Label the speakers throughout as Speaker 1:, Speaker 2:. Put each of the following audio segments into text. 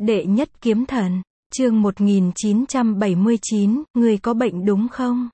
Speaker 1: Đệ nhất kiếm thần, chương 1979, người có bệnh đúng không?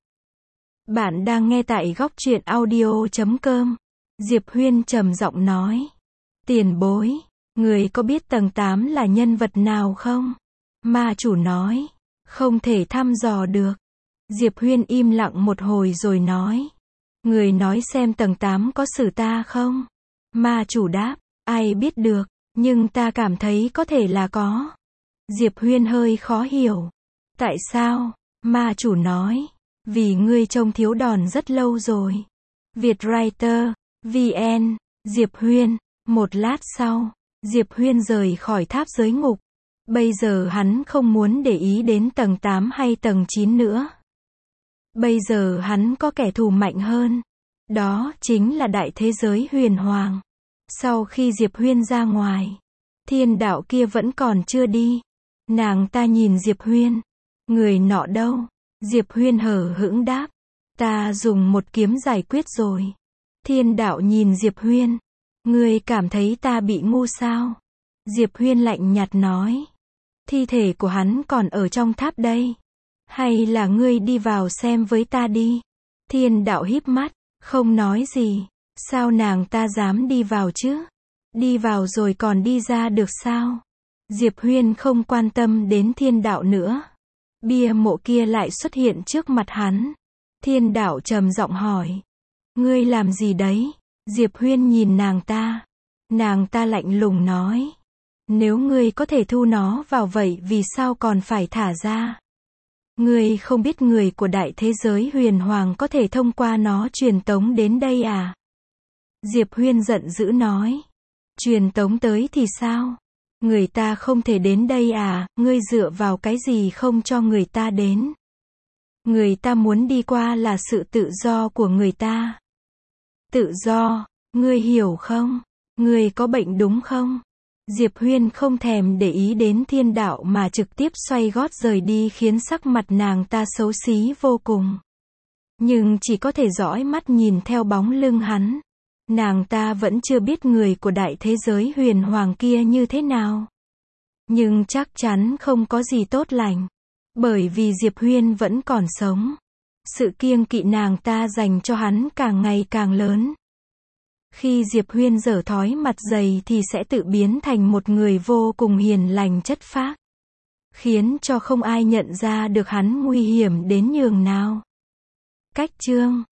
Speaker 1: Bạn đang nghe tại góc truyện audio.com. Diệp Huyên trầm giọng nói. Tiền bối, người có biết tầng 8 là nhân vật nào không? Ma chủ nói. Không thể thăm dò được. Diệp Huyên im lặng một hồi rồi nói. Người nói xem tầng 8 có xử ta không? Ma chủ đáp. Ai biết được, nhưng ta cảm thấy có thể là có. Diệp Huyên hơi khó hiểu. Tại sao? Ma chủ nói. Vì ngươi trông thiếu đòn rất lâu rồi. Vietwriter, VN, Diệp Huyên. Một lát sau, Diệp Huyên rời khỏi tháp giới ngục. Bây giờ hắn không muốn để ý đến tầng 8 hay tầng 9 nữa. Bây giờ hắn có kẻ thù mạnh hơn. Đó chính là đại thế giới huyền hoàng. Sau khi Diệp Huyên ra ngoài, thiên đạo kia vẫn còn chưa đi. Nàng ta nhìn Diệp Huyên. Người nọ đâu? Diệp Huyên hờ hững đáp. Ta dùng một kiếm giải quyết rồi. Thiên đạo nhìn Diệp Huyên. Ngươi cảm thấy ta bị ngu sao? Diệp Huyên lạnh nhạt nói. Thi thể của hắn còn ở trong tháp đây. Hay là ngươi đi vào xem với ta đi? Thiên đạo híp mắt, không nói gì. Sao nàng ta dám đi vào chứ? Đi vào rồi còn đi ra được sao? Diệp Huyên không quan tâm đến thiên đạo nữa. Bia mộ kia lại xuất hiện trước mặt hắn. Thiên đạo trầm giọng hỏi. Ngươi làm gì đấy? Diệp Huyên nhìn nàng ta. Nàng ta lạnh lùng nói. Nếu ngươi có thể thu nó vào vậy vì sao còn phải thả ra? Ngươi không biết người của đại thế giới huyền hoàng có thể thông qua nó truyền tống đến đây à? Diệp Huyên giận dữ nói. Truyền tống tới thì sao? Người ta không thể đến đây à, ngươi dựa vào cái gì không cho người ta đến? Người ta muốn đi qua là sự tự do của người ta. Tự do, ngươi hiểu không? Ngươi có bệnh đúng không? Diệp Huyên không thèm để ý đến thiên đạo mà trực tiếp xoay gót rời đi khiến sắc mặt nàng ta xấu xí vô cùng. Nhưng chỉ có thể dõi mắt nhìn theo bóng lưng hắn. Nàng ta vẫn chưa biết người của đại thế giới huyền hoàng kia như thế nào. Nhưng chắc chắn không có gì tốt lành. Bởi vì Diệp Huyên vẫn còn sống. Sự kiêng kỵ nàng ta dành cho hắn càng ngày càng lớn. Khi Diệp Huyên dở thói mặt dày thì sẽ tự biến thành một người vô cùng hiền lành chất phác. Khiến cho không ai nhận ra được hắn nguy hiểm đến nhường nào. Cách chương